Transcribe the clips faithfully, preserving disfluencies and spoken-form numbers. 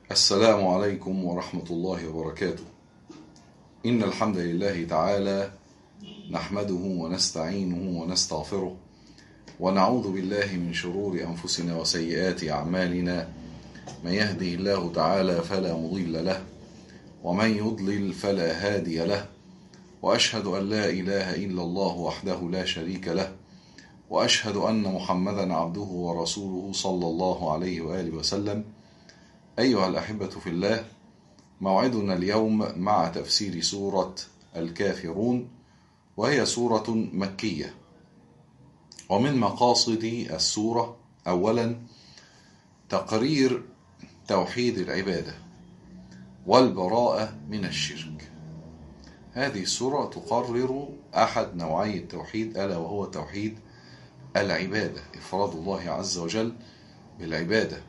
السلام عليكم ورحمة الله وبركاته. إن الحمد لله تعالى نحمده ونستعينه ونستغفره ونعوذ بالله من شرور أنفسنا وسيئات أعمالنا. من يهده الله تعالى فلا مضل له ومن يضلل فلا هادي له، وأشهد أن لا إله إلا الله وحده لا شريك له، وأشهد أن محمدا عبده ورسوله صلى الله عليه وآله وسلم. أيها الأحبة في الله، موعدنا اليوم مع تفسير سورة الكافرون، وهي سورة مكية. ومن مقاصد السورة أولا تقرير توحيد العبادة والبراءة من الشرك. هذه السورة تقرر أحد نوعي التوحيد، ألا وهو توحيد العبادة، إفراد الله عز وجل بالعبادة،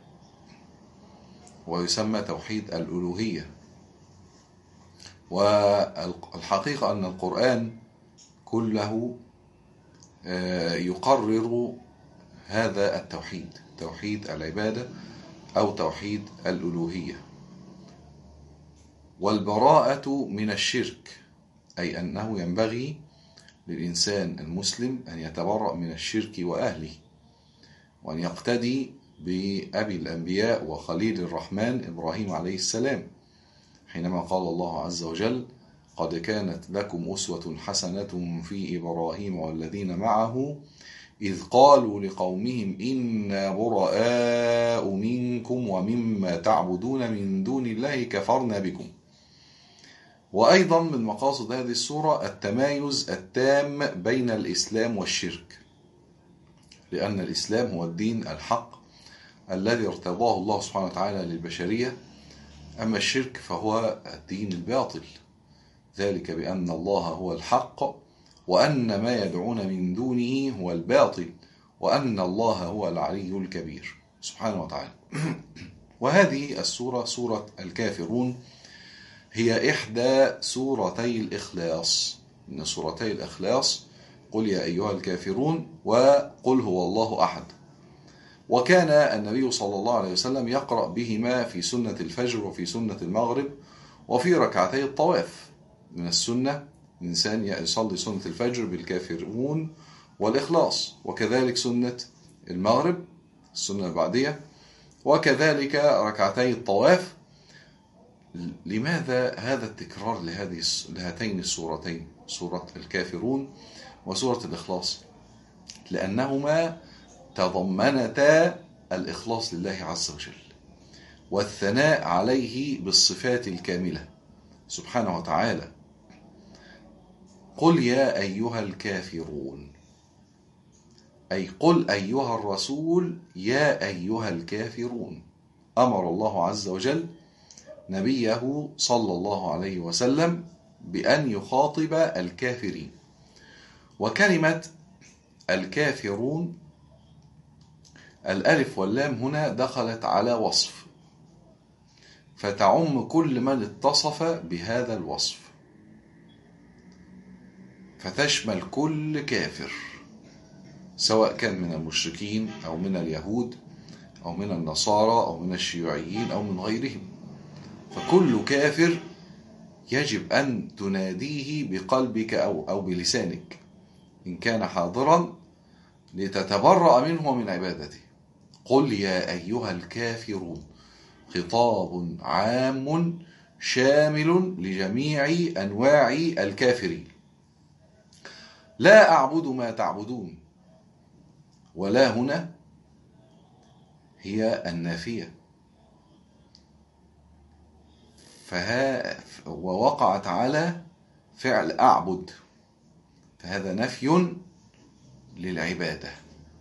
ويسمى توحيد الألوهية. والحقيقة أن القرآن كله يقرر هذا التوحيد، توحيد العبادة أو توحيد الألوهية. والبراءة من الشرك، أي أنه ينبغي للإنسان المسلم أن يتبرأ من الشرك وأهله، وأن يقتدي بأبي الأنبياء وخليل الرحمن إبراهيم عليه السلام، حينما قال الله عز وجل: قد كانت لكم أسوة حسنة في إبراهيم والذين معه إذ قالوا لقومهم إنا براء منكم ومما تعبدون من دون الله كفرنا بكم. وأيضا من مقاصد هذه السورة التمايز التام بين الإسلام والشرك، لأن الإسلام هو الدين الحق الذي ارتضاه الله سبحانه وتعالى للبشرية، أما الشرك فهو الدين الباطل، ذلك بأن الله هو الحق وأن ما يدعون من دونه هو الباطل وأن الله هو العلي الكبير سبحانه وتعالى. وهذه السورة سورة الكافرون هي إحدى سورتي الإخلاص، من سورتي الإخلاص قل يا أيها الكافرون وقل هو الله أحد. وكان النبي صلى الله عليه وسلم يقرأ بهما في سنة الفجر وفي سنة المغرب وفي ركعتي الطواف. من السنة الإنسان يصلي سنة الفجر بالكافرون والإخلاص، وكذلك سنة المغرب السنة البعدية، وكذلك ركعتي الطواف. لماذا هذا التكرار لهذه لهاتين السورتين، سورة الكافرون وسورة الإخلاص؟ لأنهما تضمنتا الإخلاص لله عز وجل والثناء عليه بالصفات الكاملة سبحانه وتعالى. قل يا أيها الكافرون، أي قل أيها الرسول يا أيها الكافرون. أمر الله عز وجل نبيه صلى الله عليه وسلم بأن يخاطب الكافرين. وكلمة الكافرون الألف واللام هنا دخلت على وصف، فتعم كل من اتصف بهذا الوصف، فتشمل كل كافر، سواء كان من المشركين أو من اليهود أو من النصارى أو من الشيوعيين أو من غيرهم. فكل كافر يجب أن تناديه بقلبك أو أو بلسانك إن كان حاضرا، لتتبرأ منه ومن عبادته. قل يا أيها الكافرون، خطاب عام شامل لجميع أنواع الكافرين. لا أعبد ما تعبدون، ولا هنا هي النافية، فها ووقعت على فعل أعبد، فهذا نفي للعبادة.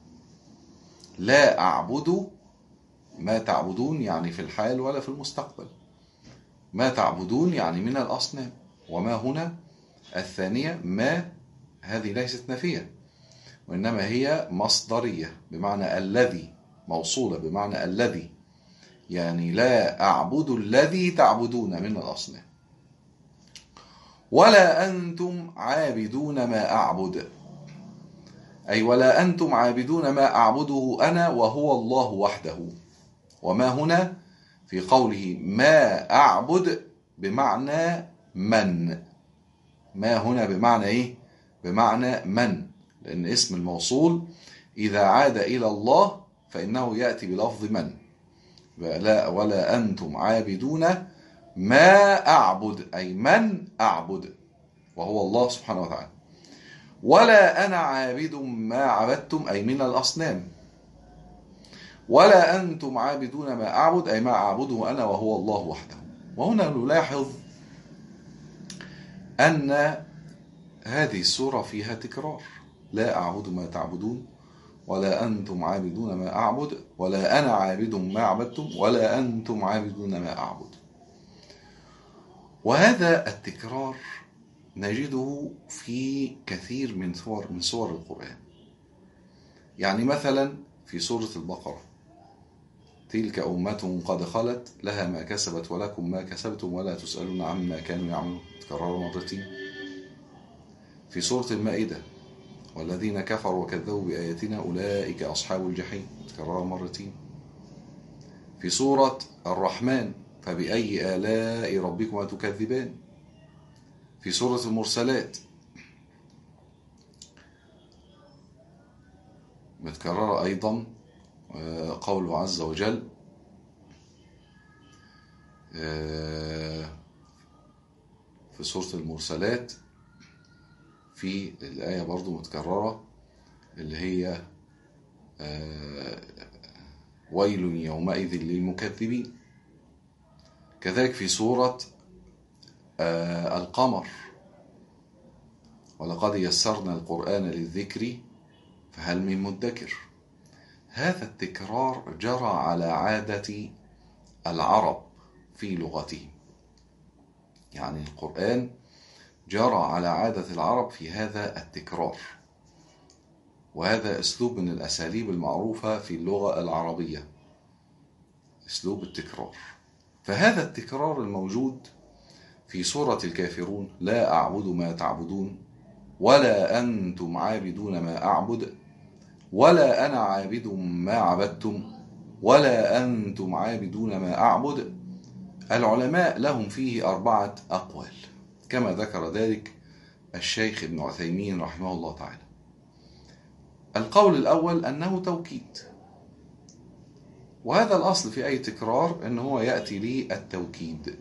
لا أعبد ما تعبدون يعني في الحال ولا في المستقبل، ما تعبدون يعني من الأصنام. وما هنا الثانية ما، هذه ليست نفية وإنما هي مصدرية بمعنى الذي، موصولة بمعنى الذي، يعني لا أعبد الذي تعبدون من الأصنام. ولا أنتم عابدون ما أعبد، أي ولا أنتم عابدون ما أعبده أنا وهو الله وحده. وما هنا في قوله ما أعبد بمعنى من. ما هنا بمعنى إيه؟ بمعنى من، لأن اسم الموصول إذا عاد إلى الله فإنه يأتي بلفظ من. لا ولا أنتم عابدون ما أعبد، أي من أعبد وهو الله سبحانه وتعالى. ولا أنا عابد ما عبدتم، أي من الأصنام. ولا أنتم عابدون ما أعبد، أي ما أعبده أنا وهو الله وحده. وهنا نلاحظ أن هذه السورة فيها تكرار، لا أعبد ما تعبدون، ولا أنتم عابدون ما أعبد، ولا أنا عابد ما عبدتم، ولا أنتم عابدون ما أعبد. وهذا التكرار نجده في كثير من سور من سور القرآن. يعني مثلا في سورة البقرة تلك أمة قد خلت لها ما كسبت ولكم ما كسبتم ولا تسألون عما كانوا يعملون، تكرر مرتين. في سورة المائدة والذين كفروا وكذبوا بآياتنا أولئك أصحاب الجحيم، تكرر مرتين. في سورة الرحمن فبأي آلاء ربكما تكذبان. في سورة المرسلات متكرر أيضا قوله عز وجل في سورة المرسلات في الآية برضو متكررة اللي هي ويل يومئذ للمكذبين. كذلك في سورة القمر ولقد يسرنا القرآن للذكر فهل من مدكر. هذا التكرار جرى على عادة العرب في لغتهم، يعني القرآن جرى على عادة العرب في هذا التكرار، وهذا أسلوب من الأساليب المعروفة في اللغة العربية، أسلوب التكرار. فهذا التكرار الموجود في سورة الكافرون لا أعبد ما تعبدون ولا أنتم عابدون ما أعبد ولا أنا عابد ما عبدتم ولا أنتم عابدون ما أعبد، العلماء لهم فيه أربعة أقوال كما ذكر ذلك الشيخ ابن عثيمين رحمه الله تعالى. القول الأول أنه توكيد، وهذا الأصل في أي تكرار أنه هو يأتي للتوكيد.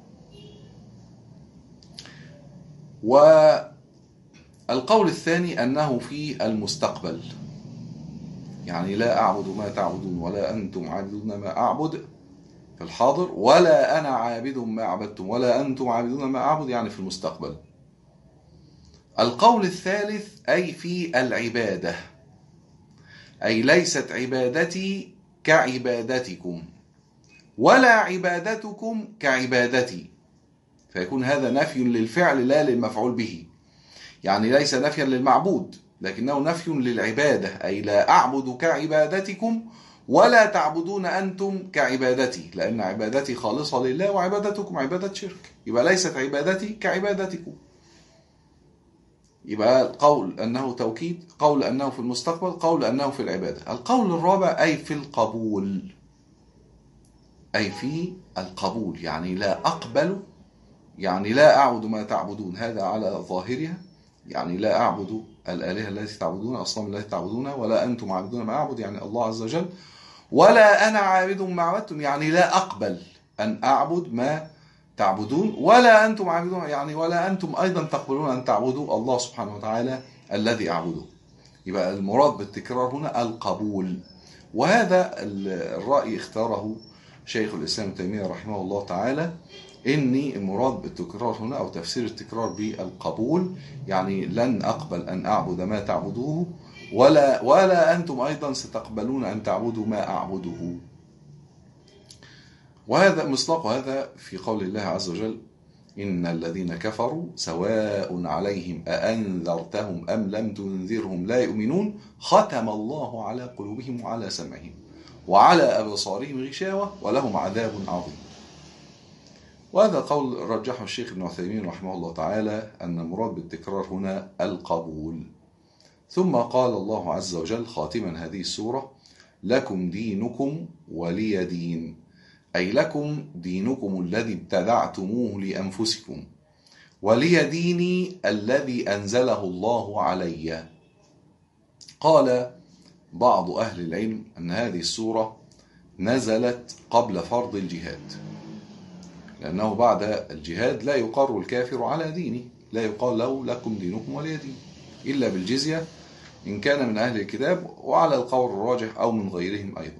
والقول الثاني أنه في المستقبل، يعني لا أعبد ما تعبدون ولا أنتم عابدون ما أعبد في الحاضر ولا أنا عابد ما عبدتم ولا أنتم عابدون ما أعبد، يعني في المستقبل. القول الثالث أي في العبادة، أي ليست عبادتي كعبادتكم ولا عبادتكم كعبادتي، فيكون هذا نفي للفعل لا للمفعول به، يعني ليس نفيا للمعبود لكنه نفي للعبادة، أي لا أعبد كعبادتكم ولا تعبدون أنتم كعبادتي، لأن عبادتي خالصة لله وعبادتكم عبادة شرك، يبقى ليست عبادتي كعبادتكم. يبقى القول أنه توكيد، قول أنه في المستقبل، قول أنه في العبادة. القول الرابع أي في القبول، أي في القبول، يعني لا أقبل، يعني لا أعبد ما تعبدون، هذا على ظاهرها، يعني لا أعبد الآلهة التي تعبدون، أصنام التي تعبدون، ولا أنتم عابدون ما أعبد، يعني الله عز وجل، ولا أنا عابد ما عبدتم، يعني لا أقبل أن أعبد ما تعبدون، ولا أنتم عابدون، يعني ولا أنتم أيضا تقبلون أن تعبدوا الله سبحانه وتعالى الذي أعبده. يبقى المراد بالتكرار هنا القبول، وهذا الرأي اختاره شيخ الإسلام ابن تيمية رحمه الله تعالى، إني المراد بالتكرار هنا أو تفسير التكرار بالقبول، يعني لن أقبل أن أعبد ما تعبدوه ولا ولا أنتم أيضا ستقبلون أن تعبدوا ما أعبده. وهذا مصداق هذا في قول الله عز وجل إن الذين كفروا سواء عليهم أأنذرتهم أم لم تنذرهم لا يؤمنون ختم الله على قلوبهم وعلى سمعهم وعلى أبصارهم غشاوة ولهم عذاب عظيم. وهذا قول رجحه الشيخ ابن عثيمين رحمه الله تعالى أن المراد بالتكرار هنا القبول. ثم قال الله عز وجل خاتما هذه السورة لكم دينكم ولي دين، أي لكم دينكم الذي ابتدعتموه لأنفسكم ولي ديني الذي أنزله الله علي. قال بعض أهل العلم أن هذه السورة نزلت قبل فرض الجهاد، لأنه بعد الجهاد لا يقر الكافر على دينه، لا يقال له لكم دينكم ولي دين إلا بالجزية إن كان من أهل الكتاب، وعلى القول الراجح أو من غيرهم أيضا.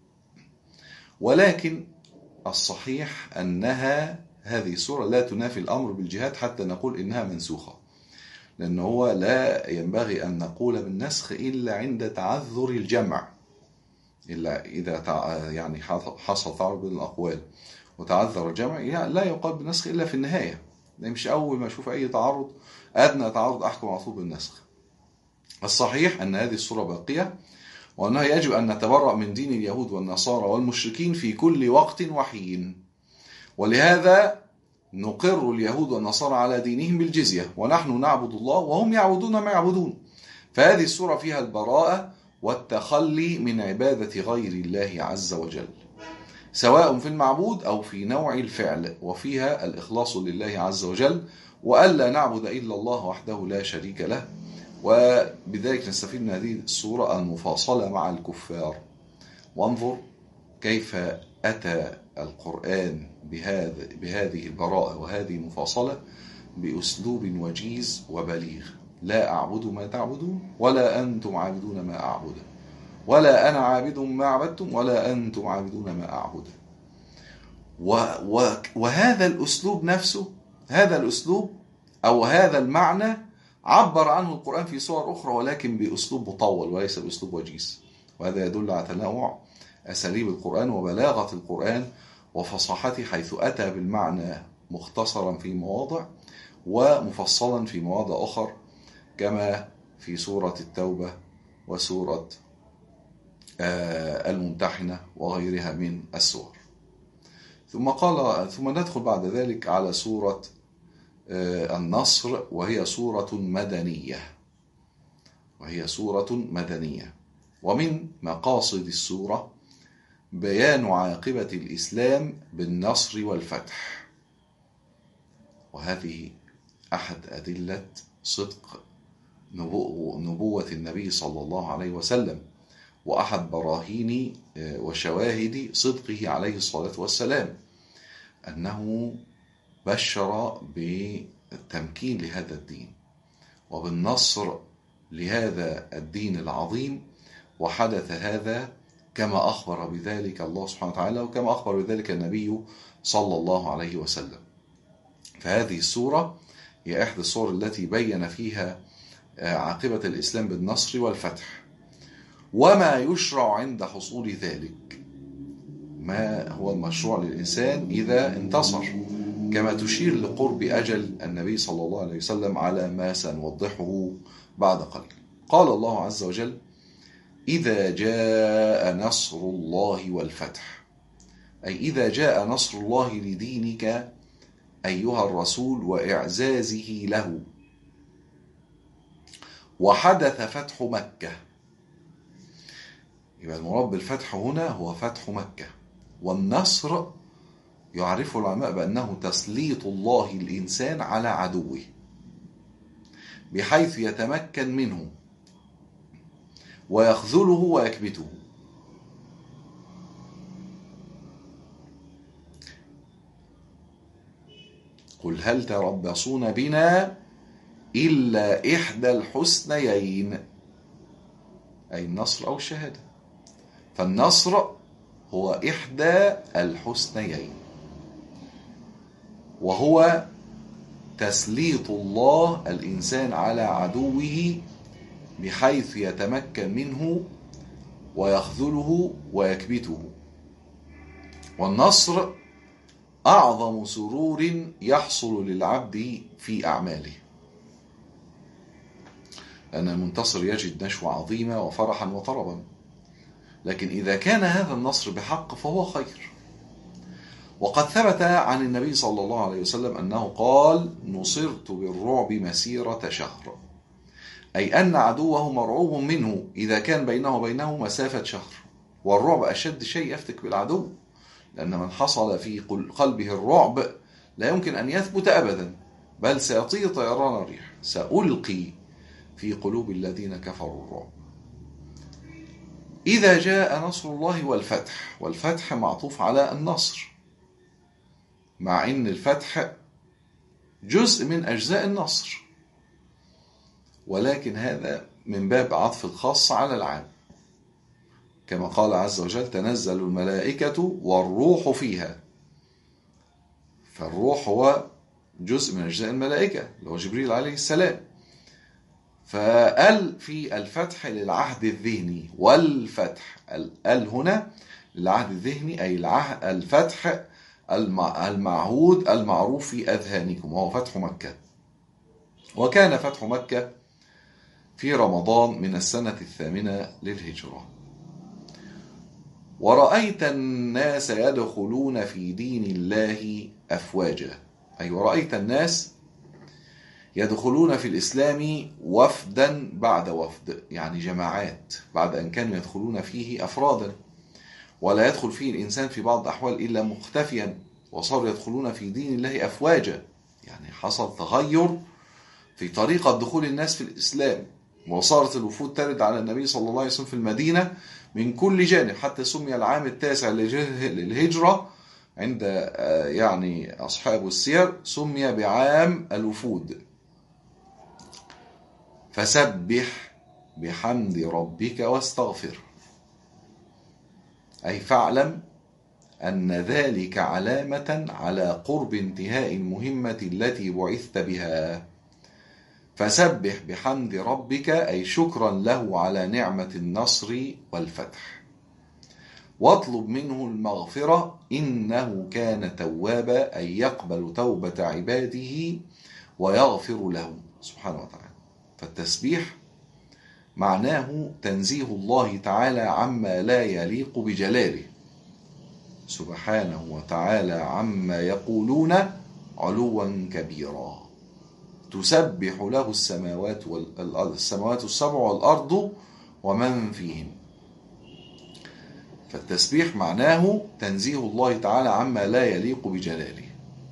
ولكن الصحيح أنها هذه السورة لا تنافي الأمر بالجهاد حتى نقول إنها منسوخة، لأنه هو لا ينبغي أن نقول بالنسخ إلا عند تعذر الجمع، إلا إذا يعني حصل تعارض بين الأقوال وتعذر الجمع، يعني لا يقال بالنسخ إلا في النهاية، مش أول ما أشوف أي تعارض أدنى تعارض أحكم على طول بالنسخ. الصحيح أن هذه السورة باقية، وأنها يجب أن نتبرأ من دين اليهود والنصارى والمشركين في كل وقت وحين، ولهذا نقر اليهود والنصارى على دينهم بالجزية، ونحن نعبد الله وهم يعبدون ما يعبدون. فهذه السورة فيها البراءة والتخلي من عبادة غير الله عز وجل، سواء في المعبود أو في نوع الفعل، وفيها الإخلاص لله عز وجل، وألا نعبد إلا الله وحده لا شريك له. وبذلك نستفيد من هذه السورة المفاصلة مع الكفار. وانظر كيف أتى القرآن بهذا بهذه البراءة وهذه المفاصلة بأسلوب وجيز وبليغ: لا أعبد ما تعبدون ولا أنتم عابدون ما أعبد، ولا أنا عابد ما عبدتم ولا أنتم عابدون ما أعبد. وهذا الأسلوب نفسه، هذا الأسلوب أو هذا المعنى عبر عنه القرآن في صور أخرى، ولكن بأسلوب مطول وليس بأسلوب وجيز. وهذا يدل على تنوع أساليب القرآن وبلاغة القرآن وفصاحته، حيث أتى بالمعنى مختصرا في مواضع ومفصلا في مواضع أخر، كما في سورة التوبة وسورة الممتحنة وغيرها من السور. ثم قال ثم ندخل بعد ذلك على سورة النصر، وهي سورة مدنية وهي سورة مدنية ومن مقاصد السورة بيان عاقبة الإسلام بالنصر والفتح، وهذه أحد أدلة صدق نبوة النبي صلى الله عليه وسلم، وأحد براهين وشواهد صدقه عليه الصلاة والسلام، أنه بشر بالتمكين لهذا الدين وبالنصر لهذا الدين العظيم، وحدث هذا كما أخبر بذلك الله سبحانه وتعالى، وكما أخبر بذلك النبي صلى الله عليه وسلم. فهذه السورة هي إحدى السور التي بين فيها عاقبة الإسلام بالنصر والفتح، وما يشرع عند حصول ذلك، ما هو المشروع للإنسان إذا انتصر، كما تشير لقرب أجل النبي صلى الله عليه وسلم على ما سنوضحه بعد قليل. قال الله عز وجل: إذا جاء نصر الله والفتح، أي إذا جاء نصر الله لدينك أيها الرسول وإعزازه له، وحدث فتح مكة. يبقى المراد بالفتح هنا هو فتح مكة. والنصر يعرف العلماء بأنه تسليط الله الإنسان على عدوه بحيث يتمكن منه ويخذله ويكبته. قل هل تربصون بنا إلا إحدى الحسنيين، أي النصر أو الشهادة. فالنصر هو إحدى الحسنيين، وهو تسليط الله الإنسان على عدوه بحيث يتمكن منه ويخذله ويكبته. والنصر أعظم سرور يحصل للعبد في أعماله، لأن المنتصر يجد نشوة عظيمة وفرحا وطربا. لكن إذا كان هذا النصر بحق فهو خير. وقد ثبت عن النبي صلى الله عليه وسلم أنه قال: نصرت بالرعب مسيرة شهر، أي أن عدوه مرعوب منه إذا كان بينه وبينه مسافة شهر. والرعب أشد شيء يفتك بالعدو، لأن من حصل في قلبه الرعب لا يمكن أن يثبت أبدا، بل سيطير طيران الريح. سألقي في قلوب الذين كفروا الرعب. إذا جاء نصر الله والفتح، والفتح معطوف على النصر، مع أن الفتح جزء من أجزاء النصر، ولكن هذا من باب عطف الخاص على العام، كما قال عز وجل: تنزل الملائكة والروح فيها. فالروح هو جزء من أجزاء الملائكة اللي هو جبريل عليه السلام. فال في الفتح للعهد الذهني، والفتح ال هنا للعهد الذهني، أي الفتح المعهود المعروف في أذهانكم، وهو فتح مكة. وكان فتح مكة في رمضان من السنة الثامنة للهجرة. ورأيت الناس يدخلون في دين الله أفواجا، أي ورأيت الناس يدخلون في الإسلام وفدا بعد وفد، يعني جماعات، بعد أن كانوا يدخلون فيه أفرادا، ولا يدخل فيه الإنسان في بعض الأحوال إلا مختفيا، وصاروا يدخلون في دين الله أفواجا، يعني حصل تغير في طريقة دخول الناس في الإسلام، وصارت الوفود ترد على النبي صلى الله عليه وسلم في المدينة من كل جانب، حتى سمي العام التاسع للهجرة عند يعني أصحاب السير سمي بعام الوفود. فسبح بحمد ربك واستغفر، أي فاعلم أن ذلك علامة على قرب انتهاء المهمة التي بعثت بها. فسبح بحمد ربك، أي شكرا له على نعمة النصر والفتح، واطلب منه المغفرة إنه كان توابا، أي يقبل توبة عباده ويغفر لهم سبحانه وتعالى. فالتسبيح معناه تنزيه الله تعالى عما لا يليق بجلاله سبحانه وتعالى عما يقولون علوا كبيرا. تسبح له السماوات والأرض السماوات السبع والأرض ومن فيهم. فالتسبيح معناه تنزيه الله تعالى عما لا يليق بجلاله.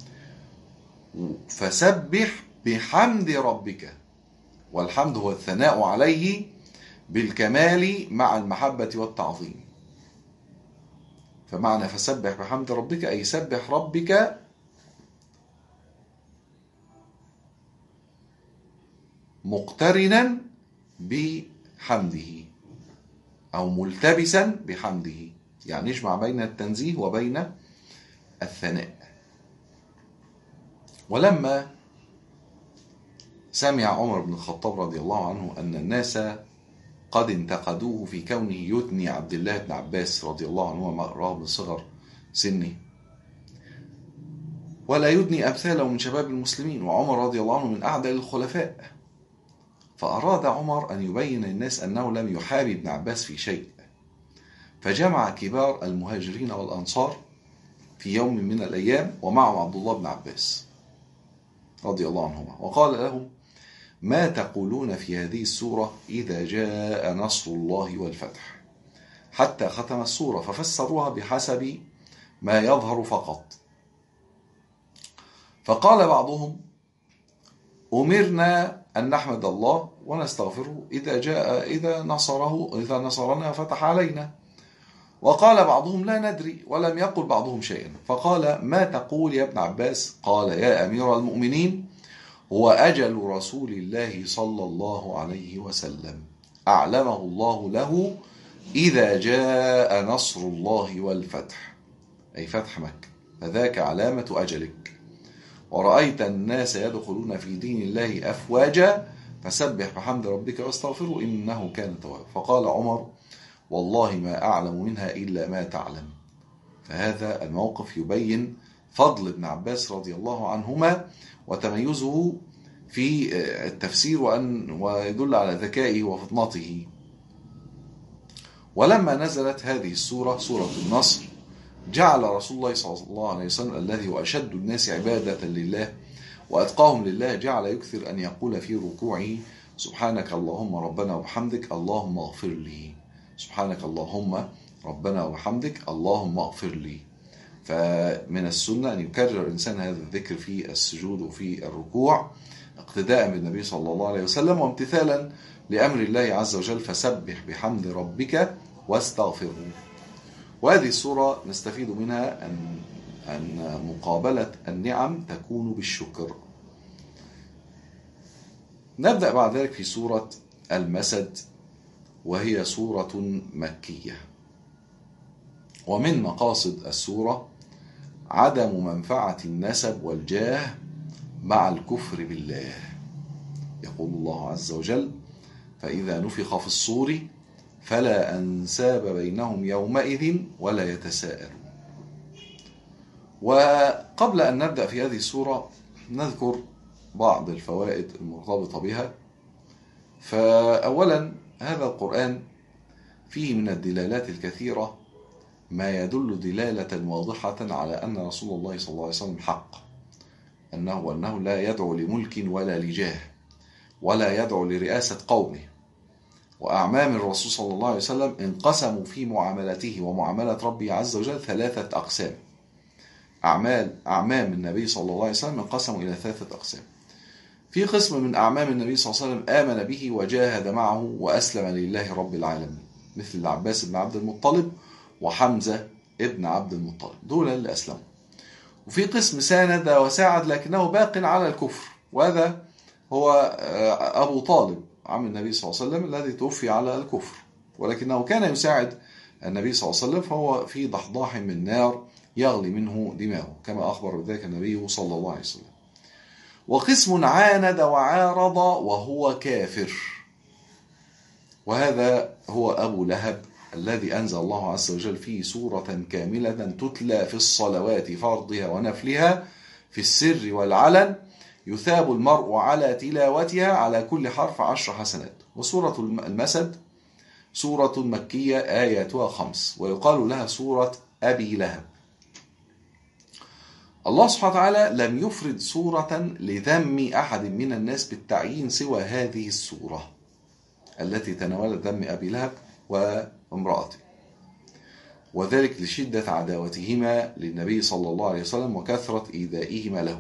فسبح بحمد ربك، والحمد هو الثناء عليه بالكمال مع المحبة والتعظيم. فمعنى فسبح بحمد ربك أي سبح ربك مقترنا بحمده أو ملتبسا بحمده، يعني يجمع بين التنزيه وبين الثناء. ولما سمع عمر بن الخطاب رضي الله عنه أن الناس قد انتقدوه في كونه يثني عبد الله بن عباس رضي الله عنه رغم صغر سنه، ولا يدني أمثاله من شباب المسلمين، وعمر رضي الله عنه من أعدل الخلفاء، فأراد عمر أن يبين للناس أنه لم يحابي ابن عباس في شيء، فجمع كبار المهاجرين والأنصار في يوم من الأيام ومعهم عبد الله بن عباس رضي الله عنهما، وقال لهم: ما تقولون في هذه السورة إذا جاء نصر الله والفتح، حتى ختم السورة، ففسروها بحسب ما يظهر فقط. فقال بعضهم: أمرنا أن نحمد الله ونستغفره إذا جاء إذا نصره إذا نصرنا فتح علينا. وقال بعضهم: لا ندري، ولم يقل بعضهم شيئا. فقال: ما تقول يا ابن عباس؟ قال: يا أمير المؤمنين، هو أجل رسول الله صلى الله عليه وسلم أعلمه الله له إذا جاء نصر الله والفتح، أي فتح مكة، فذاك علامة أجلك. ورأيت الناس يدخلون في دين الله أفواجا، فسبح بحمد ربك واستغفره إنه كان توابا. فقال عمر: والله ما أعلم منها إلا ما تعلم. فهذا الموقف يبين فضل ابن عباس رضي الله عنهما وتميزه في التفسير، وأن ويدل على ذكائه وفطنته. ولما نزلت هذه السورة سورة النصر، جعل رسول الله صلى الله عليه وسلم الذي هو أشد الناس عبادة لله وأتقاهم لله، جعل يكثر أن يقول في ركوعه: سبحانك اللهم ربنا وبحمدك اللهم اغفر لي، سبحانك اللهم ربنا وبحمدك اللهم اغفر لي. فمن السنة أن يكرر الإنسان هذا الذكر في السجود وفي الركوع اقتداء بالنبي صلى الله عليه وسلم وامتثالا لأمر الله عز وجل، فسبح بحمد ربك واستغفره. وهذه السورة نستفيد منها أن أن مقابلة النعم تكون بالشكر. نبدأ بعد ذلك في سورة المسد، وهي سورة مكية. ومن مقاصد السورة عدم منفعة النسب والجاه مع الكفر بالله. يقول الله عز وجل: فإذا نفخ في الصور فلا أنساب بينهم يومئذ ولا يتساءلون. وقبل أن نبدأ في هذه السورة نذكر بعض الفوائد المرتبطة بها. فأولا، هذا القرآن فيه من الدلالات الكثيرة ما يدل دلالة واضحة على أن رسول الله صلى الله عليه وسلم حق، أنه وأنه لا يدعو لملك ولا لجاه ولا يدعو لرئاسة قومه. وأعمام الرسول صلى الله عليه وسلم انقسموا في معاملته ومعاملة ربه عز وجل ثلاثة أقسام. أعمال أعمام النبي صلى الله عليه وسلم انقسموا إلى ثلاثة أقسام. في قسم من أعمام النبي صلى الله عليه وسلم آمن به وجاهد معه وأسلم لله رب العالمين، مثل العباس بن عبد المطلب وحمزة ابن عبد المطلب، دول اللي أسلموا. وفي قسم ساند وساعد لكنه باق على الكفر، وهذا هو أبو طالب عم النبي صلى الله عليه وسلم الذي توفي على الكفر، ولكنه كان يساعد النبي صلى الله عليه وسلم، فهو في ضحضاح من نار يغلي منه دماغه، كما أخبر بذلك النبي صلى الله عليه وسلم. وقسم عاند وعارض وهو كافر، وهذا هو أبو لهب الذي أنزل الله عز وجل فيه سورة كاملة تتلى في الصلوات فرضها ونفلها في السر والعلن، يثاب المرء على تلاوتها على كل حرف عشر حسنات. وسورة المسد سورة مكية آياتها خمس، ويقال لها سورة أبي لهب. الله سبحانه وتعالى لم يفرد سورة لذم أحد من الناس بالتعيين سوى هذه السورة التي تناولت ذم أبي لهب وامرأته، وذلك لشدة عداوتهما للنبي صلى الله عليه وسلم وكثرة إيذائهما له.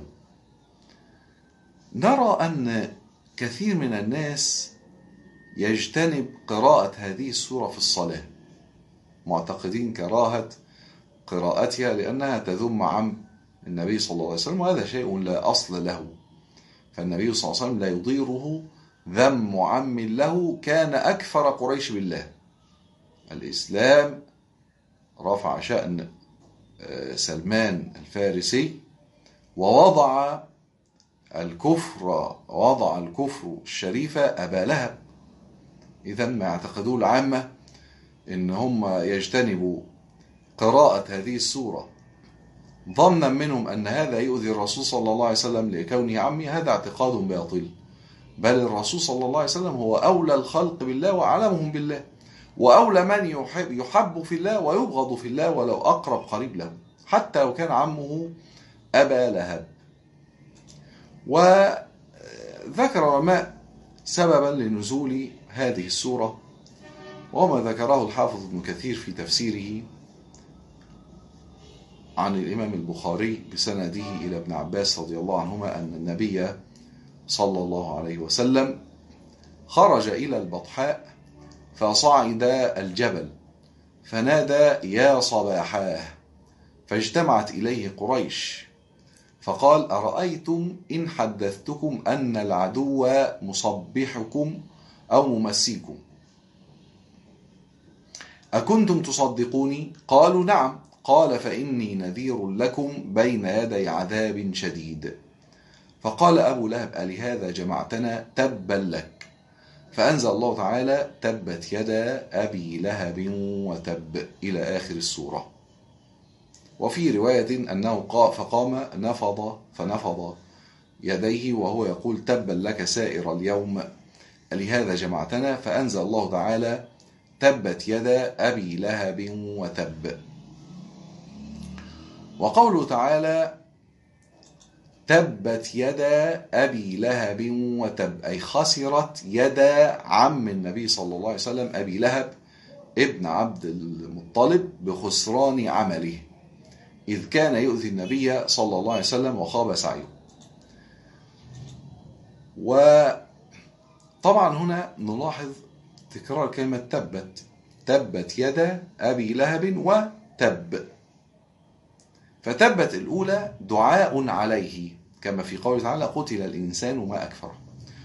نرى أن كثير من الناس يجتنب قراءة هذه السورة في الصلاة، معتقدين كراهة قراءتها لأنها تذم عم النبي صلى الله عليه وسلم، وهذا شيء لا أصل له. فالنبي صلى الله عليه وسلم لا يضيره ذم عم له كان أكثر قريش بالله. الإسلام رفع شأن سلمان الفارسي ووضع الكفر وضع الكفر الشريف أبا لهب. إذن ما يعتقدوه العامة إن هم يجتنبوا قراءة هذه السورة ظنا منهم أن هذا يؤذي الرسول صلى الله عليه وسلم لكونه عمي، هذا اعتقاد باطل. بل الرسول صلى الله عليه وسلم هو أولى الخلق بالله وأعلمهم بالله، وأولى من يحب, يحب في الله ويبغض في الله ولو أقرب قريب له، حتى لو كان عمه أبا لهب. وذكر العلماء سببا لنزول هذه السورة، وما ذكره الحافظ ابن كثير في تفسيره عن الإمام البخاري بسنده إلى ابن عباس رضي الله عنهما أن النبي صلى الله عليه وسلم خرج إلى البطحاء فصعد الجبل فنادى يا صباحاه، فاجتمعت إليه قريش فقال أرأيتم إن حدثتكم أن العدو مصبحكم أو ممسيكم أكنتم تصدقوني؟ قالوا نعم. قال فإني نذير لكم بين يدي عذاب شديد. فقال أبو لهب ألهذا جمعتنا؟ تبا لك. فأنزل الله تعالى تبت يدا أبي لهب وتب إلى آخر السورة. وفي رواية أنه فقام نفض فنفض يديه وهو يقول تبا لك سائر اليوم ألهذا جمعتنا، فأنزل الله تعالى تبت يدا أبي لهب وتب. وقوله تعالى تبت يدا أبي لهب وتب أي خسرت يدا عم النبي صلى الله عليه وسلم أبي لهب ابن عبد المطلب بخسران عمله، إذ كان يؤذي النبي صلى الله عليه وسلم وخاب سعيه. وطبعا هنا نلاحظ تكرار كلمة تبت، تبت يدا أبي لهب وتب. فتبت الأولى دعاء عليه كما في قوله تعالى قتل الإنسان ما أكفره،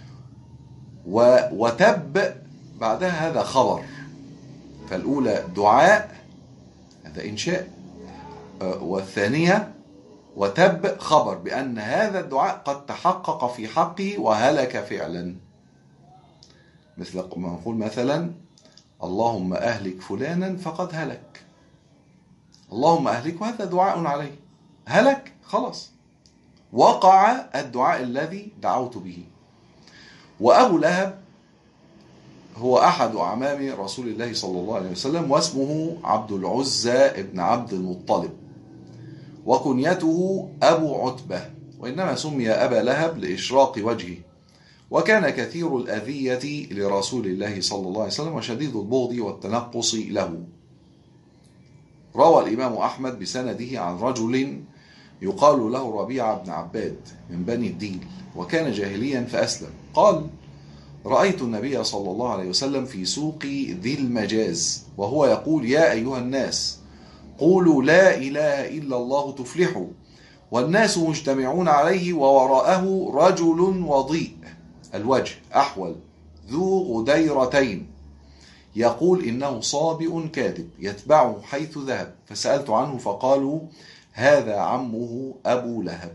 وتب بعدها هذا خبر، فالأولى دعاء هذا إنشاء، والثانية وتب خبر بأن هذا الدعاء قد تحقق في حقه وهلك فعلا، مثل ما نقول مثلا اللهم أهلك فلانا فقد هلك، اللهم أهلك، وهذا دعاء عليه، هلك خلاص، وقع الدعاء الذي دعوت به. وأبو لهب هو أحد أعمام رسول الله صلى الله عليه وسلم، واسمه عبد العزى ابن عبد المطلب، وكنيته أبو عتبة، وإنما سمي أبا لهب لإشراق وجهه، وكان كثير الأذية لرسول الله صلى الله عليه وسلم وشديد البغض والتنقص له. روى الإمام أحمد بسنده عن رجل يقال له ربيعة بن عباد من بني الديل، وكان جاهليا فأسلم، قال رأيت النبي صلى الله عليه وسلم في سوق ذي المجاز وهو يقول يا أيها الناس قولوا لا إله إلا الله تفلحوا، والناس مجتمعون عليه ووراءه رجل وضيء الوجه أحول ذو غديرتين يقول إنه صابئ كاذب يتبعه حيث ذهب، فسألت عنه فقالوا هذا عمه أبو لهب.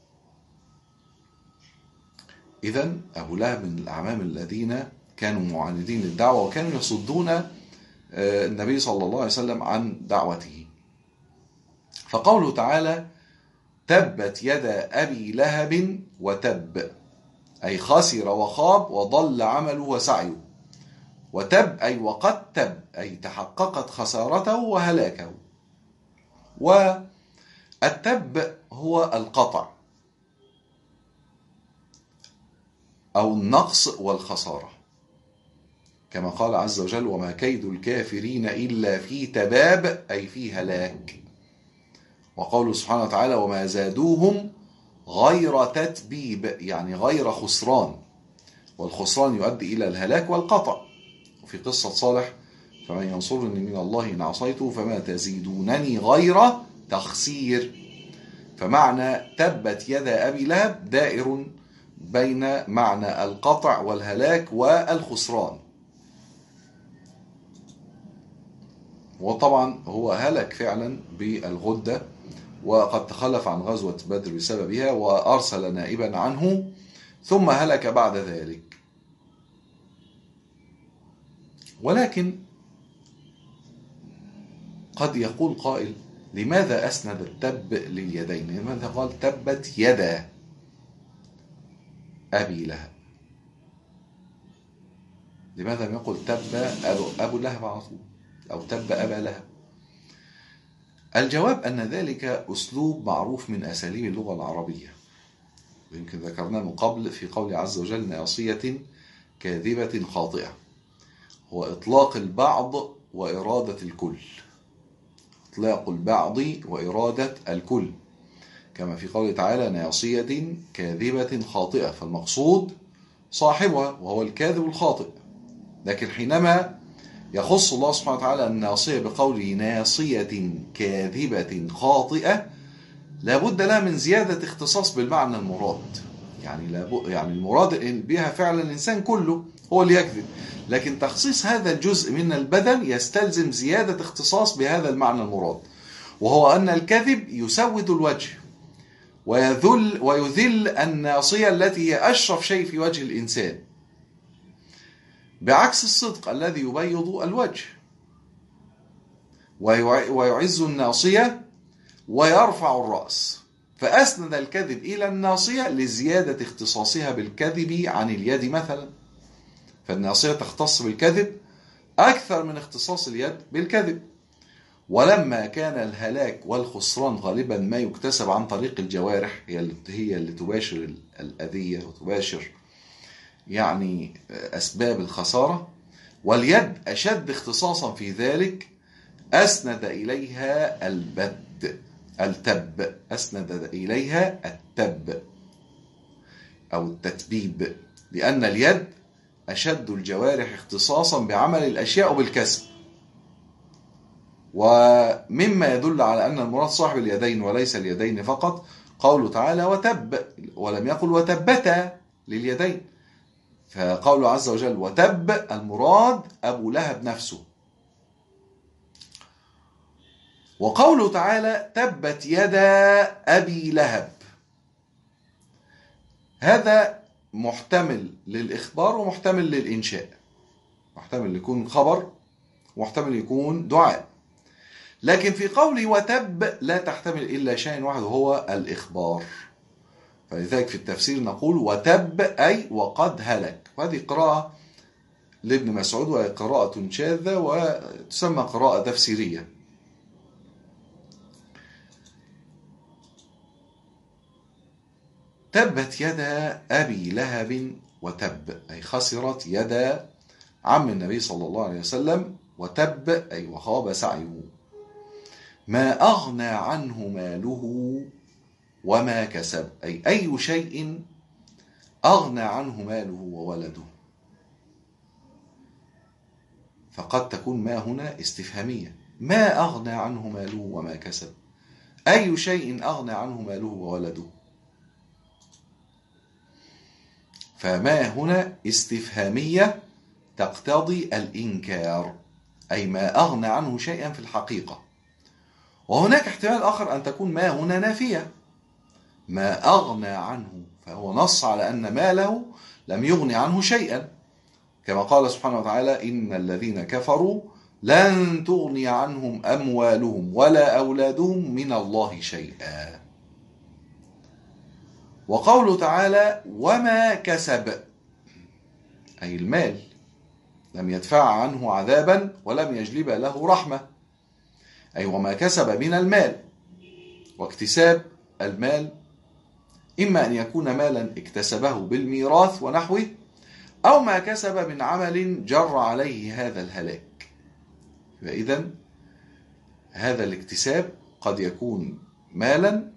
إذن أبو لهب من الأعمام الذين كانوا معاندين للدعوة وكانوا يصدون النبي صلى الله عليه وسلم عن دعوته. فقوله تعالى تبت يدا أبي لهب وتب، أي خسر وخاب وضل عمله وسعيه، وتب أي وقد تب أي تحققت خسارته وهلاكه. والتب هو القطع أو النقص والخسارة، كما قال عز وجل وما كيد الكافرين إلا في تباب أي في هلاك. وقوله سبحانه وتعالى وما زادوهم غير تتبيب يعني غير خسران، والخسران يؤدي إلى الهلاك والقطع. وفي قصة صالح فمن ينصرني من الله إن عصيته فما تزيدونني غير تخسير. فمعنى تبت يدا أبي لهب دائر بين معنى القطع والهلاك والخسران، وطبعا هو هلك فعلا بالغدة، وقد تخلف عن غزوة بدر بسببها وأرسل نائبا عنه ثم هلك بعد ذلك. ولكن قد يقول قائل لماذا أسند التب لليدين؟ لماذا قال تبت يدا أبي لهب؟ لماذا لم يقل تب أبو لهب على طول أو تب أبا لهب؟ الجواب أن ذلك أسلوب معروف من أساليب اللغة العربية، ويمكن ذكرناه من قبل في قول عز وجل ناصية كاذبة خاطئة، هو إطلاق البعض وإرادة الكل، إطلاق البعض وإرادة الكل، كما في قوله تعالى ناصية كاذبة خاطئة، فالمقصود صاحبها وهو الكاذب الخاطئ. لكن حينما يخص الله سبحانه وتعالى الناصية بقوله ناصية كاذبة خاطئة لابد لها من زيادة اختصاص بالمعنى المراد، يعني لابد يعني المراد بها فعلا الإنسان كله هو اللي يكذب، لكن تخصيص هذا الجزء من البدن يستلزم زيادة اختصاص بهذا المعنى المراد، وهو أن الكذب يسود الوجه ويذل ويذل الناصية التي هي أشرف شيء في وجه الإنسان، بعكس الصدق الذي يبيض الوجه ويعز الناصية ويرفع الرأس. فأسند الكذب إلى الناصية لزيادة اختصاصها بالكذب عن اليد مثلا، فالناصية تختص بالكذب أكثر من اختصاص اليد بالكذب. ولما كان الهلاك والخسران غالبا ما يكتسب عن طريق الجوارح، هي اللي تباشر الأذية وتباشر يعني أسباب الخسارة، واليد أشد اختصاصا في ذلك، أسند إليها البت التب، أسند إليها التب أو التتبيب، لأن اليد أشد الجوارح اختصاصا بعمل الأشياء وبالكسب. ومما يدل على أن المراد صاحب اليدين وليس اليدين فقط قوله تعالى وتب، ولم يقل وتبت لليدين. فقوله عز وجل وتب المراد أبو لهب نفسه. وقوله تعالى تبت يدا أبي لهب، هذا محتمل للإخبار ومحتمل للإنشاء، محتمل يكون خبر ومحتمل يكون دعاء. لكن في قوله وتب لا تحتمل إلا شيء واحد وهو الإخبار. فلذلك في التفسير نقول وتب أي وقد هلك. وهذه قراءة لابن مسعود وهي قراءة شاذة وتسمى قراءة تفسيرية. تبت يدا أبي لهب وتب أي خسرت يدا عم النبي صلى الله عليه وسلم، وتب أي وخاب سعيه. ما أغنى عنه ماله وما كسب، أي أي شيء أغنى عنه ماله وولده. فقد تكون ما هنا استفهامية، ما أغنى عنه ماله وما كسب، أي شيء أغنى عنه ماله وولده. فما هنا استفهامية تقتضي الإنكار، أي ما أغنى عنه شيئا في الحقيقة. وهناك احتمال آخر أن تكون ما هنا نافية، ما أغنى عنه، فهو نص على أن ماله لم يغني عنه شيئا، كما قال سبحانه وتعالى إن الذين كفروا لن تغني عنهم أموالهم ولا أولادهم من الله شيئا. وقوله تعالى وما كسب أي المال لم يدفع عنه عذابا ولم يجلب له رحمة، أي وما كسب من المال. واكتساب المال إما أن يكون مالا اكتسبه بالميراث ونحوه، أو ما كسب من عمل جر عليه هذا الهلاك. فإذا هذا الاكتساب قد يكون مالا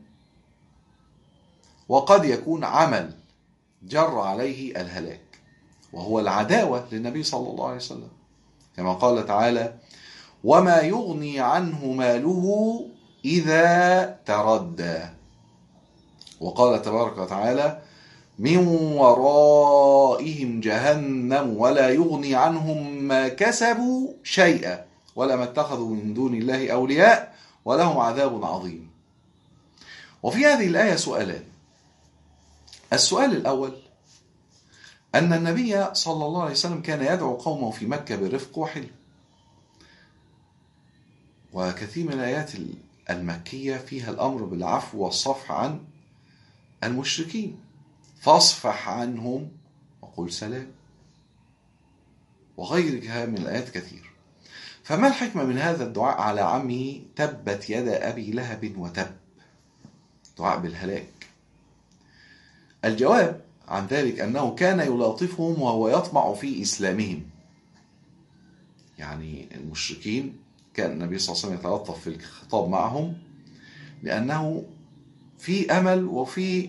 وقد يكون عمل جر عليه الهلاك، وهو العداوة للنبي صلى الله عليه وسلم، كما قال تعالى وما يغني عنه ماله إذا تردى. وقال تبارك وتعالى من ورائهم جهنم ولا يغني عنهم ما كسبوا شيئا ولا ما اتخذوا من دون الله أولياء ولهم عذاب عظيم. وفي هذه الآية سؤالان. السؤال الأول أن النبي صلى الله عليه وسلم كان يدعو قومه في مكة بالرفق وحلم، وكثير من الآيات المكية فيها الأمر بالعفو والصفح عن المشركين، فاصفح عنهم وقل سلام، وغيرها من الآيات كثير. فما الحكمة من هذا الدعاء على عمه تبت يد أبي لهب وتب، دعاء بالهلاك؟ الجواب عن ذلك أنه كان يلاطفهم وهو يطمع في إسلامهم. يعني المشركين كان النبي صلى الله عليه وسلم يتلطف في الخطاب معهم لأنه في أمل وفي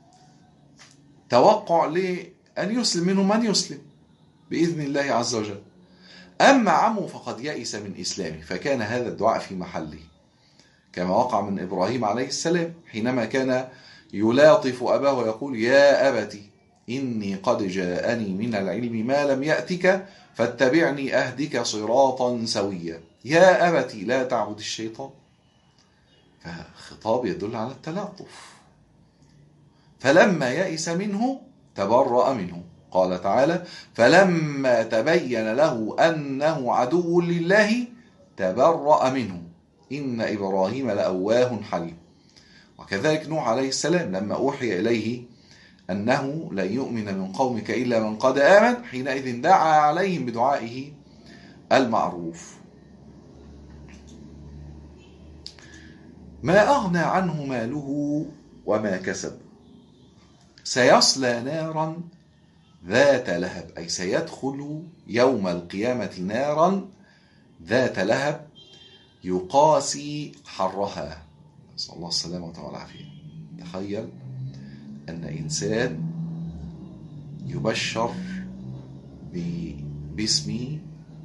توقع لأن يسلم منهم من يسلم بإذن الله عز وجل. أما عمه فقد يئس من إسلامه، فكان هذا الدعاء في محله، كما وقع من إبراهيم عليه السلام حينما كان يلاطف أباه ويقول يا أبت إني قد جاءني من العلم ما لم يأتك فاتبعني أهدك صراطا سويا، يا أبت لا تعبد الشيطان. فخطاب يدل على التلاطف. فلما يئس منه تبرأ منه، قال تعالى فلما تبين له أنه عدو لله تبرأ منه إن إبراهيم لأواه حليم. وكذلك نوح عليه السلام لما أوحي إليه أنه لن يؤمن من قومك إلا من قد آمن حينئذ دعا عليهم بدعائه المعروف. ما أغنى عنه ماله وما كسب، سيصلى نارا ذات لهب، أي سيدخل يوم القيامة نارا ذات لهب يقاسي حرها، نسأل الله السلامة والعافية. تخيل أن إنسان يبشر باسمه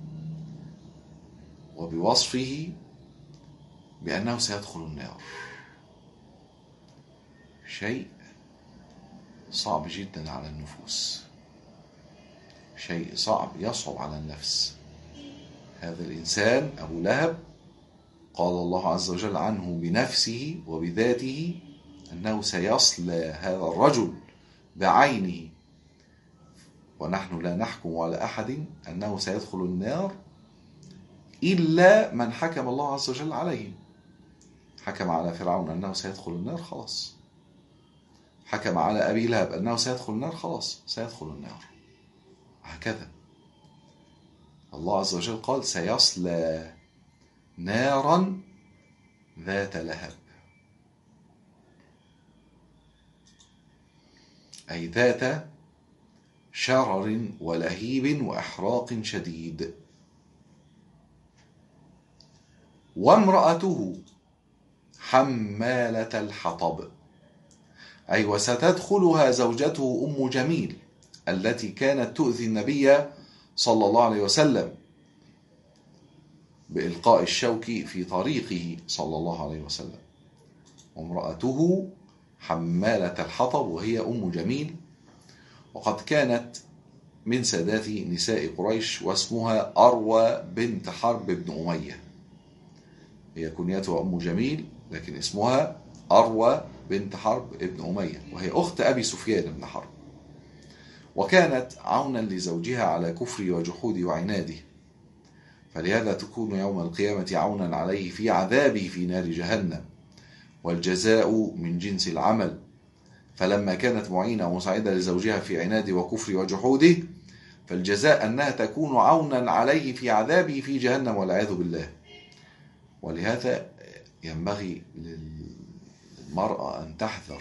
وبوصفه بأنه سيدخل النار. شيء صعب جدا على النفوس، شيء صعب يصعب على النفس. هذا الإنسان أبو لهب قال الله عز وجل عنه بنفسه وبذاته أنه سيصلى هذا الرجل بعينه، ونحن لا نحكم على أحد أنه سيدخل النار إلا من حكم الله عز وجل عليه. حكم على فرعون أنه سيدخل النار، خلاص. حكم على أبي لهب أنه سيدخل النار، خلاص سيدخل النار. هكذا الله عز وجل قال سيصلى نارا ذات لهب، أي ذات شرر ولهيب وإحراق شديد. وامرأته حمالة الحطب، أي وستدخلها زوجته أم جميل التي كانت تؤذي النبي صلى الله عليه وسلم بإلقاء الشوك في طريقه صلى الله عليه وسلم. وامرأته حمالة الحطب وهي أم جميل، وقد كانت من سادات نساء قريش، واسمها أروى بنت حرب بن أمية. هي كنيتها أم جميل لكن اسمها أروى بنت حرب بن أمية، وهي أخت أبي سفيان بن حرب، وكانت عونا لزوجها على كفره وجحوده وعناده، فلهذا تكون يوم القيامة عونا عليه في عذابه في نار جهنم، والجزاء من جنس العمل. فلما كانت معينة ومساعدة لزوجها في عناده وكفره وجحوده، فالجزاء أنها تكون عونا عليه في عذابه في جهنم والعياذ بالله. ولهذا ينبغي للمرأة أن تحذر،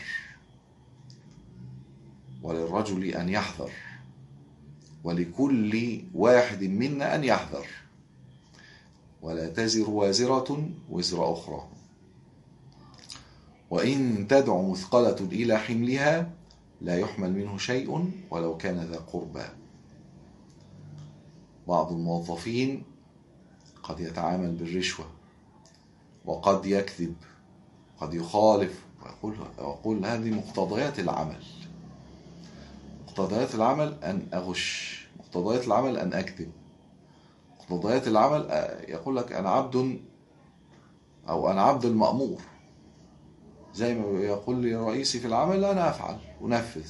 وللرجل أن يحذر، ولكل واحد منا أن يحذر. ولا تزر وازرة وزر أخرى، وإن تدع مثقلة إلى حملها لا يحمل منه شيء ولو كان ذا قربى. بعض الموظفين قد يتعامل بالرشوة، وقد يكذب، قد يخالف، ويقول, ويقول هذه مقتضيات العمل. مقتضيات العمل أن أغش، مقتضيات العمل أن أكذب، مقتضيات العمل يقول لك أنا عبد، أو أنا عبد المأمور، زي ما يقول لي رئيسي في العمل أنا أفعل ونفذ.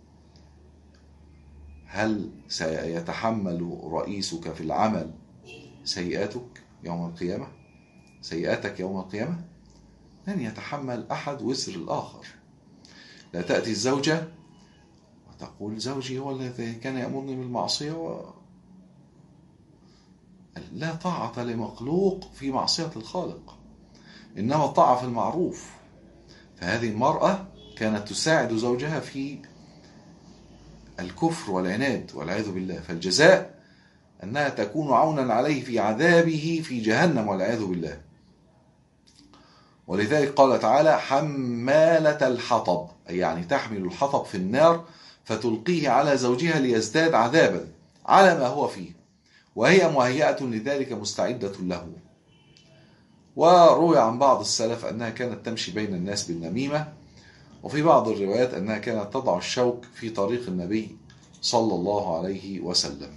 هل سيتحمل رئيسك في العمل سيئاتك يوم القيامة؟ سيئاتك يوم القيامة؟ لن يتحمل أحد وزر الآخر. لا تأتي الزوجة وتقول زوجي هو الذي كان يأمرني بالمعصية و... لا طاعة لمخلوق في معصية الخالق، إنما الطاعة في المعروف. فهذه المرأة كانت تساعد زوجها في الكفر والعناد والعياذ بالله، فالجزاء أنها تكون عونا عليه في عذابه في جهنم والعياذ بالله. ولذلك قال تعالى حمالة الحطب، أي يعني تحمل الحطب في النار فتلقيه على زوجها ليزداد عذابا على ما هو فيه، وهي مهيئة لذلك مستعدة له. وروي عن بعض السلف أنها كانت تمشي بين الناس بالنميمة، وفي بعض الروايات أنها كانت تضع الشوك في طريق النبي صلى الله عليه وسلم.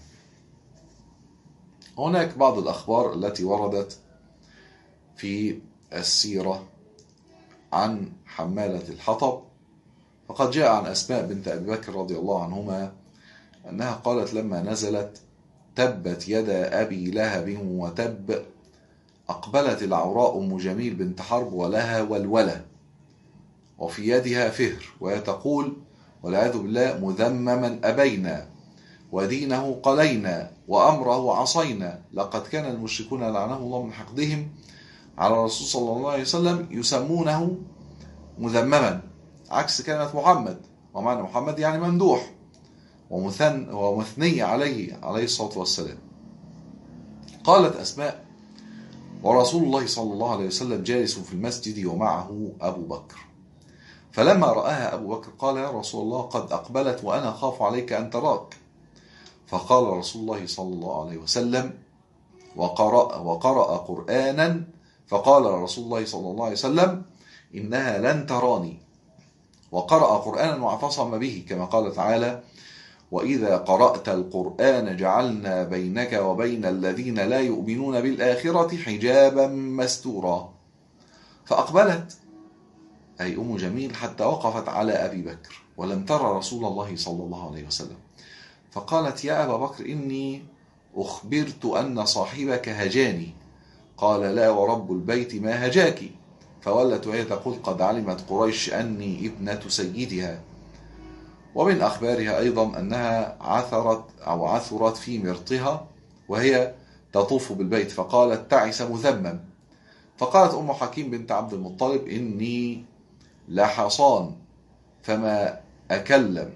هناك بعض الأخبار التي وردت في السيرة عن حمالة الحطب، فقد جاء عن أسماء بنت أبي بكر رضي الله عنهما أنها قالت لما نزلت تبت يدا أبي لهب وتب، أقبلت العوراء أم جميل بنت حرب ولها ولولة وفي يدها فهر، وهي تقول والعياذ بالله مذمما أبينا ودينه قلينا وأمره عصينا، لقد كان المشركون لعنهم الله من حقدهم على الرسول صلى الله عليه وسلم يسمونه مذمما، عكس كلمة محمد، ومعنى محمد يعني ممدوح ومثن ومثني عليه عليه الصلاة والسلام. قالت أسماء ورسول الله صلى الله عليه وسلم جالس في المسجد ومعه أبو بكر. فلما رآها أبو بكر قال: يا رسول الله، قد أقبلت وأنا أخاف عليك أن تراك. فقال رسول الله صلى الله عليه وسلم وقرأ, وقرأ قرآنا، فقال رسول الله صلى الله عليه وسلم: إنها لن تراني. وقرأ قرآنا واعتصم به، كما قال تعالى: وإذا قرأت القرآن جعلنا بينك وبين الذين لا يؤمنون بالآخرة حجابا مستورا. فأقبلت أي أم جميل حتى وقفت على أبي بكر ولم ترى رسول الله صلى الله عليه وسلم، فقالت: يا أبا بكر، إني أخبرت أن صاحبك هجاني. قال: لا ورب البيت ما هجاك. فولت وهي تقول: قد علمت قريش أني ابنة سيدها. ومن أخبارها أيضا أنها عثرت أو عثرت في مرطها وهي تطوف بالبيت، فقالت: تعس مثمم. فقالت أم حكيم بنت عبد المطلب: إني لحصان فما أكلم،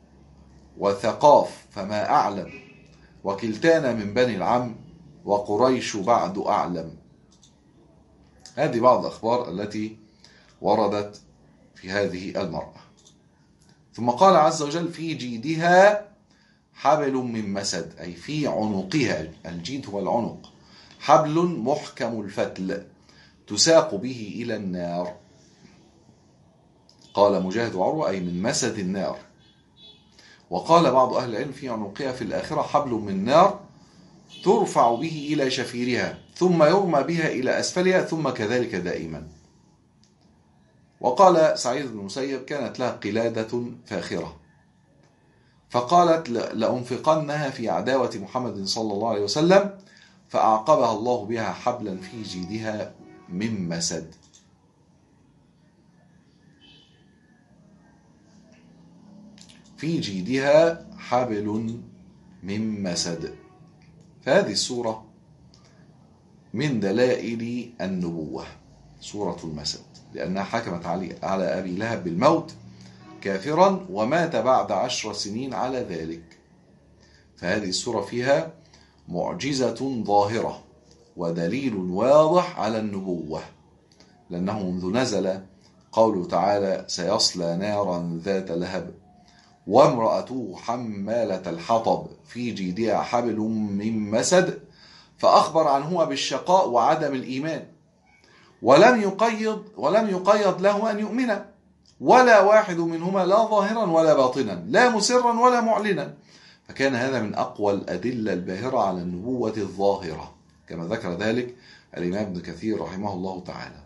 وثقاف فما أعلم، وكلتانا من بني العم، وقريش بعد أعلم. هذه بعض الأخبار التي وردت في هذه المرأة. ثم قال عز وجل: في جيدها حبل من مسد، أي في عنقها، الجيد هو العنق، حبل محكم الفتل تساق به إلى النار. قال مجاهد وعروة: أي من مسد النار. وقال بعض أهل العلم: في عنقها في الآخرة حبل من نار ترفع به إلى شفيرها، ثم يرمى بها إلى أسفلها، ثم كذلك دائما. وقال سعيد بن المسيب: كانت لها قلادة فاخرة، فقالت: لأنفقنها في عداوة محمد صلى الله عليه وسلم، فأعقبها الله بها حبلا في جيدها من مسد. في جيدها حبل من مسد. فهذه السورة من دلائل النبوة، سورة المسد، لأنها حكمت على أبي لهب بالموت كافرا ومات بعد عشر سنين على ذلك. فهذه السورة فيها معجزة ظاهرة ودليل واضح على النبوة، لأنه منذ نزل قوله تعالى: سيصلى نارا ذات لهب وامرأته حمالة الحطب في جيدها حبل من مسد، فأخبر عنهما بالشقاء وعدم الإيمان، ولم يقيد ولم يقيد له أن يؤمن، ولا واحد منهما لا ظاهرا ولا باطنا، لا مسرا ولا معلنا. فكان هذا من أقوى الأدلة الباهرة على النبوة الظاهرة، كما ذكر ذلك الإمام ابن كثير رحمه الله تعالى.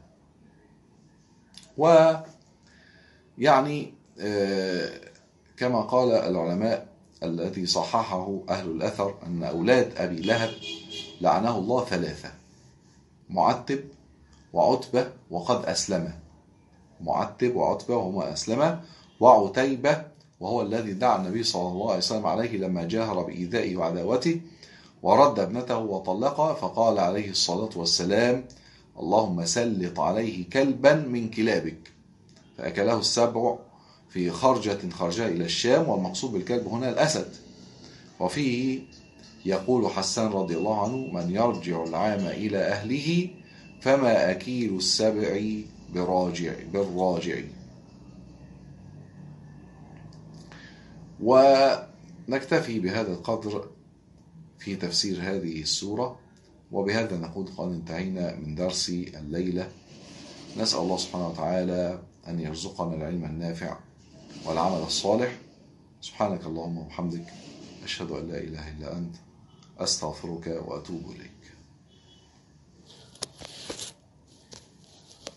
ويعني كما قال العلماء الذي صححه أهل الأثر أن أولاد أبي لهب لعنه الله ثلاثة: معتب وعتبة وقد أسلم. معتب وعتبة وهما أسلم، وعتيبة وهو الذي دعا النبي صلى الله عليه وسلم عليه لما جاهر بإيذائه وعداوته ورد ابنته وطلقها، فقال عليه الصلاة والسلام: اللهم سلط عليه كلبا من كلابك، فأكله السبع في خرجة خرجها إلى الشام، والمقصود بالكلب هنا الأسد. وفيه يقول حسان رضي الله عنه: من يرجع العام إلى أهله فما أكيل السبع براجع بالراجع. ونكتفي بهذا القدر في تفسير هذه السورة، وبهذا نقول قد انتهينا من درس الليلة. نسأل الله سبحانه وتعالى أن يرزقنا العلم النافع والعمل الصالح. سبحانك اللهم وبحمدك، أشهد أن لا إله إلا أنت، أستغفرك وأتوب إليك.